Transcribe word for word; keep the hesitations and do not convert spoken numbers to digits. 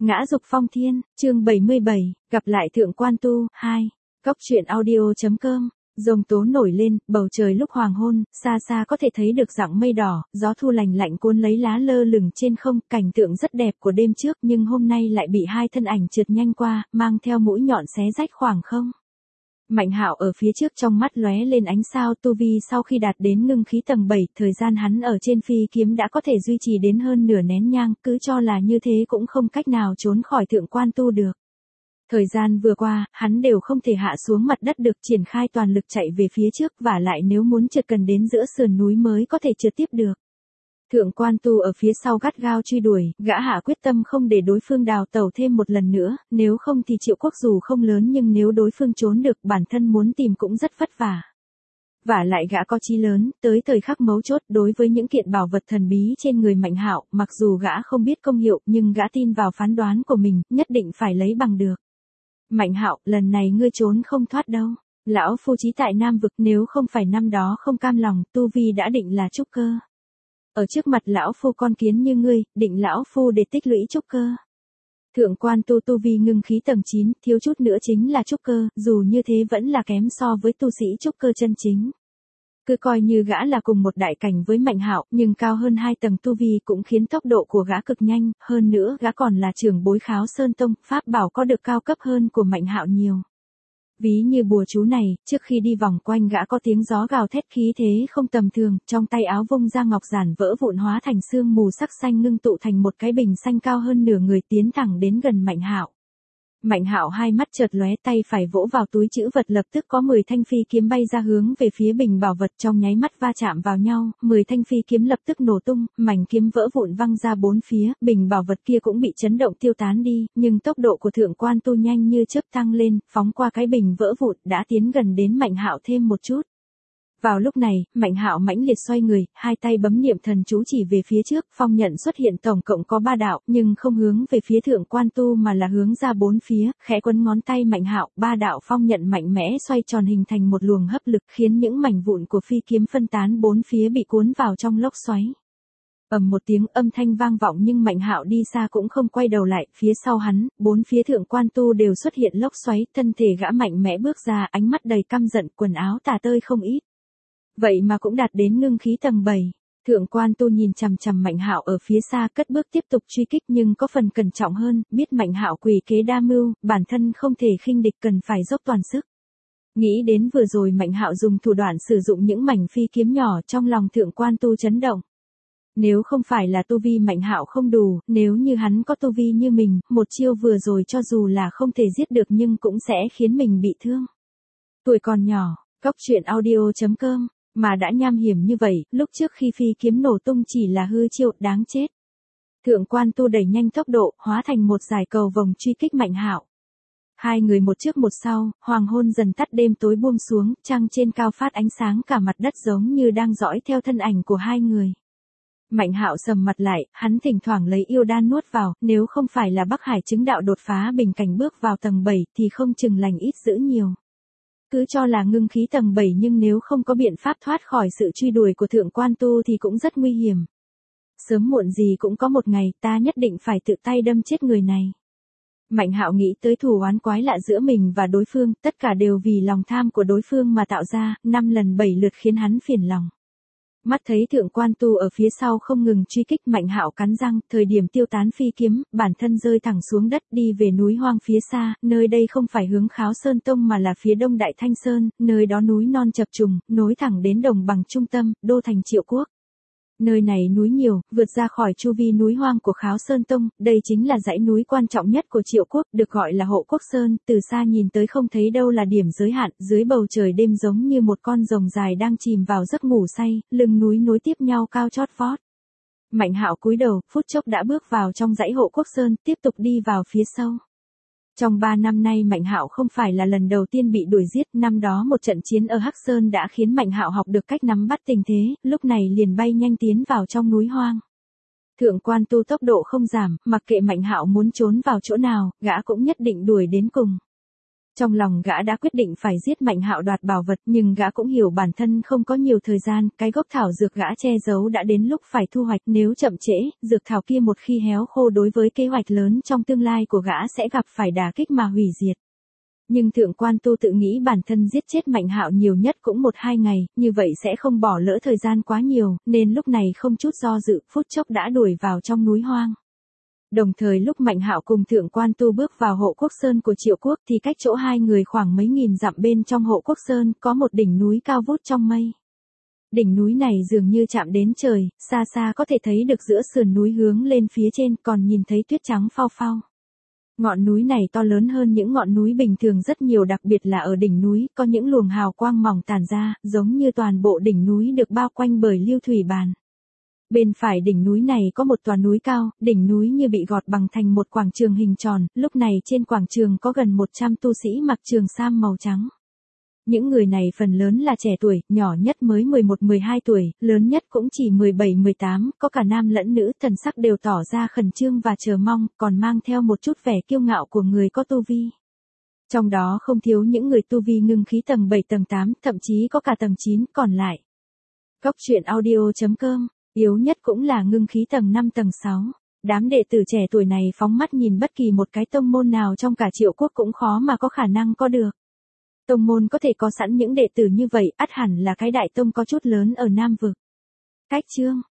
Ngã dục phong thiên, chương bảy mươi bảy, gặp lại thượng quan tu, hai. Cốc truyện audio.com, rồng tố nổi lên, bầu trời lúc hoàng hôn, xa xa có thể thấy được dạng mây đỏ, gió thu lành lạnh cuốn lấy lá lơ lửng trên không, cảnh tượng rất đẹp của đêm trước nhưng hôm nay lại bị hai thân ảnh trượt nhanh qua, mang theo mũi nhọn xé rách khoảng không. Mạnh Hạo ở phía trước trong mắt lóe lên ánh sao tu vi sau khi đạt đến ngưng khí tầng bảy, thời gian hắn ở trên phi kiếm đã có thể duy trì đến hơn nửa nén nhang, cứ cho là như thế cũng không cách nào trốn khỏi thượng quan tu được. Thời gian vừa qua, hắn đều không thể hạ xuống mặt đất được, triển khai toàn lực chạy về phía trước, và lại nếu muốn trượt cần đến giữa sườn núi mới có thể trượt tiếp được. Thượng quan tu ở phía sau gắt gao truy đuổi, gã hạ quyết tâm không để đối phương đào tẩu thêm một lần nữa, nếu không thì Triệu Quốc dù không lớn nhưng nếu đối phương trốn được bản thân muốn tìm cũng rất vất vả. Và lại gã có chí lớn, tới thời khắc mấu chốt đối với những kiện bảo vật thần bí trên người Mạnh Hạo, mặc dù gã không biết công hiệu nhưng gã tin vào phán đoán của mình, nhất định phải lấy bằng được. Mạnh Hạo, lần này ngươi trốn không thoát đâu. Lão phu chí tại Nam vực, nếu không phải năm đó không cam lòng, tu vi đã định là trúc cơ. Ở trước mặt lão phu con kiến như ngươi, định lão phu để tích lũy trúc cơ. Thượng quan tu tu vi ngưng khí tầng chín, thiếu chút nữa chính là trúc cơ, dù như thế vẫn là kém so với tu sĩ trúc cơ chân chính. Cứ coi như gã là cùng một đại cảnh với Mạnh Hạo, nhưng cao hơn hai tầng tu vi cũng khiến tốc độ của gã cực nhanh, hơn nữa gã còn là trưởng bối Kháo Sơn Tông, pháp bảo có được cao cấp hơn của Mạnh Hạo nhiều. Ví như bùa chú này, trước khi đi vòng quanh gã có tiếng gió gào thét khí thế không tầm thường, trong tay áo vung ra ngọc giản vỡ vụn hóa thành sương mù sắc xanh ngưng tụ thành một cái bình xanh cao hơn nửa người tiến thẳng đến gần Mạnh Hạo. Mạnh Hạo hai mắt chợt lóe, tay phải vỗ vào túi trữ vật, lập tức có mười thanh phi kiếm bay ra hướng về phía bình bảo vật, trong nháy mắt va chạm vào nhau, mười thanh phi kiếm lập tức nổ tung, mảnh kiếm vỡ vụn văng ra bốn phía, bình bảo vật kia cũng bị chấn động tiêu tán đi, nhưng tốc độ của thượng quan tu nhanh như chớp tăng lên, phóng qua cái bình vỡ vụn, đã tiến gần đến Mạnh Hạo thêm một chút. Vào lúc này, Mạnh Hạo mãnh liệt xoay người, hai tay bấm niệm thần chú chỉ về phía trước, phong nhận xuất hiện tổng cộng có ba đạo, nhưng không hướng về phía thượng quan tu mà là hướng ra bốn phía, khẽ quấn ngón tay Mạnh Hạo, ba đạo phong nhận mạnh mẽ xoay tròn hình thành một luồng hấp lực, khiến những mảnh vụn của phi kiếm phân tán bốn phía bị cuốn vào trong lốc xoáy. Ầm một tiếng âm thanh vang vọng nhưng Mạnh Hạo đi xa cũng không quay đầu lại, phía sau hắn, bốn phía thượng quan tu đều xuất hiện lốc xoáy, thân thể gã mạnh mẽ bước ra, ánh mắt đầy căm giận, quần áo tả tơi không ít. Vậy mà cũng đạt đến ngưng khí tầng bảy. Thượng quan tu nhìn chằm chằm Mạnh Hạo ở phía xa, cất bước tiếp tục truy kích nhưng có phần cẩn trọng hơn, biết Mạnh Hạo quỷ kế đa mưu, bản thân không thể khinh địch, cần phải dốc toàn sức. Nghĩ đến vừa rồi Mạnh Hạo dùng thủ đoạn sử dụng những mảnh phi kiếm nhỏ, trong lòng thượng quan tu chấn động. Nếu không phải là tu vi Mạnh Hạo không đủ, nếu như hắn có tu vi như mình, một chiêu vừa rồi cho dù là không thể giết được nhưng cũng sẽ khiến mình bị thương. Tuổi còn nhỏ, cốc truyện audio.com, mà đã nham hiểm như vậy, lúc trước khi phi kiếm nổ tung chỉ là hư chiêu, đáng chết. Thượng quan tu đẩy nhanh tốc độ, hóa thành một dải cầu vồng truy kích Mạnh Hạo. Hai người một trước một sau, hoàng hôn dần tắt, đêm tối buông xuống, trăng trên cao phát ánh sáng cả mặt đất giống như đang dõi theo thân ảnh của hai người. Mạnh Hạo sầm mặt lại, hắn thỉnh thoảng lấy yêu đan nuốt vào, nếu không phải là Bắc Hải chứng đạo đột phá bình cảnh bước vào tầng bảy thì không chừng lành ít dữ nhiều. Cứ cho là ngưng khí tầng bảy nhưng nếu không có biện pháp thoát khỏi sự truy đuổi của thượng quan tu thì cũng rất nguy hiểm. Sớm muộn gì cũng có một ngày ta nhất định phải tự tay đâm chết người này. Mạnh Hạo nghĩ tới thù oán quái lạ giữa mình và đối phương, tất cả đều vì lòng tham của đối phương mà tạo ra, năm lần bảy lượt khiến hắn phiền lòng. Mắt thấy thượng quan tu ở phía sau không ngừng truy kích, Mạnh Hạo cắn răng, thời điểm tiêu tán phi kiếm, bản thân rơi thẳng xuống đất, đi về núi hoang phía xa, nơi đây không phải hướng Kháo Sơn Tông mà là phía đông Đại Thanh Sơn, nơi đó núi non chập trùng, nối thẳng đến đồng bằng trung tâm, đô thành Triệu Quốc. Nơi này núi nhiều, vượt ra khỏi chu vi núi hoang của Kháo Sơn Tông, đây chính là dãy núi quan trọng nhất của Triệu Quốc, được gọi là Hộ Quốc Sơn, từ xa nhìn tới không thấy đâu là điểm giới hạn, dưới bầu trời đêm giống như một con rồng dài đang chìm vào giấc ngủ say, lưng núi nối tiếp nhau cao chót vót. Mạnh Hạo cúi đầu, phút chốc đã bước vào trong dãy Hộ Quốc Sơn, tiếp tục đi vào phía sâu. Trong ba năm nay Mạnh Hạo không phải là lần đầu tiên bị đuổi giết, năm đó một trận chiến ở Hắc Sơn đã khiến Mạnh Hạo học được cách nắm bắt tình thế, lúc này liền bay nhanh tiến vào trong núi hoang. Thượng quan tu tốc độ không giảm, mặc kệ Mạnh Hạo muốn trốn vào chỗ nào, gã cũng nhất định đuổi đến cùng. Trong lòng gã đã quyết định phải giết Mạnh Hạo đoạt bảo vật, nhưng gã cũng hiểu bản thân không có nhiều thời gian, cái gốc thảo dược gã che giấu đã đến lúc phải thu hoạch, nếu chậm trễ, dược thảo kia một khi héo khô đối với kế hoạch lớn trong tương lai của gã sẽ gặp phải đả kích mà hủy diệt. Nhưng Thượng Quan Tu tự nghĩ bản thân giết chết Mạnh Hạo nhiều nhất cũng một hai ngày, như vậy sẽ không bỏ lỡ thời gian quá nhiều, nên lúc này không chút do dự, phút chốc đã đuổi vào trong núi hoang. Đồng thời lúc Mạnh Hạo cùng Thượng Quan Tu bước vào Hộ Quốc Sơn của Triệu Quốc thì cách chỗ hai người khoảng mấy nghìn dặm bên trong Hộ Quốc Sơn có một đỉnh núi cao vút trong mây. Đỉnh núi này dường như chạm đến trời, xa xa có thể thấy được giữa sườn núi hướng lên phía trên còn nhìn thấy tuyết trắng phao phao. Ngọn núi này to lớn hơn những ngọn núi bình thường rất nhiều, đặc biệt là ở đỉnh núi có những luồng hào quang mỏng tản ra, giống như toàn bộ đỉnh núi được bao quanh bởi lưu thủy bàn. Bên phải đỉnh núi này có một tòa núi cao, đỉnh núi như bị gọt bằng thành một quảng trường hình tròn, lúc này trên quảng trường có gần một trăm tu sĩ mặc trường sam màu trắng. Những người này phần lớn là trẻ tuổi, nhỏ nhất mới mười một mười hai tuổi, lớn nhất cũng chỉ mười bảy mười tám, có cả nam lẫn nữ, thần sắc đều tỏ ra khẩn trương và chờ mong, còn mang theo một chút vẻ kiêu ngạo của người có tu vi. Trong đó không thiếu những người tu vi ngưng khí tầng bảy tầng tám, thậm chí có cả tầng chín, còn lại. Góc truyện audio chấm com, yếu nhất cũng là ngưng khí tầng năm tầng sáu. Đám đệ tử trẻ tuổi này phóng mắt nhìn bất kỳ một cái tông môn nào trong cả Triệu Quốc cũng khó mà có khả năng có được. Tông môn có thể có sẵn những đệ tử như vậy, ắt hẳn là cái đại tông có chút lớn ở Nam Vực. Cách chương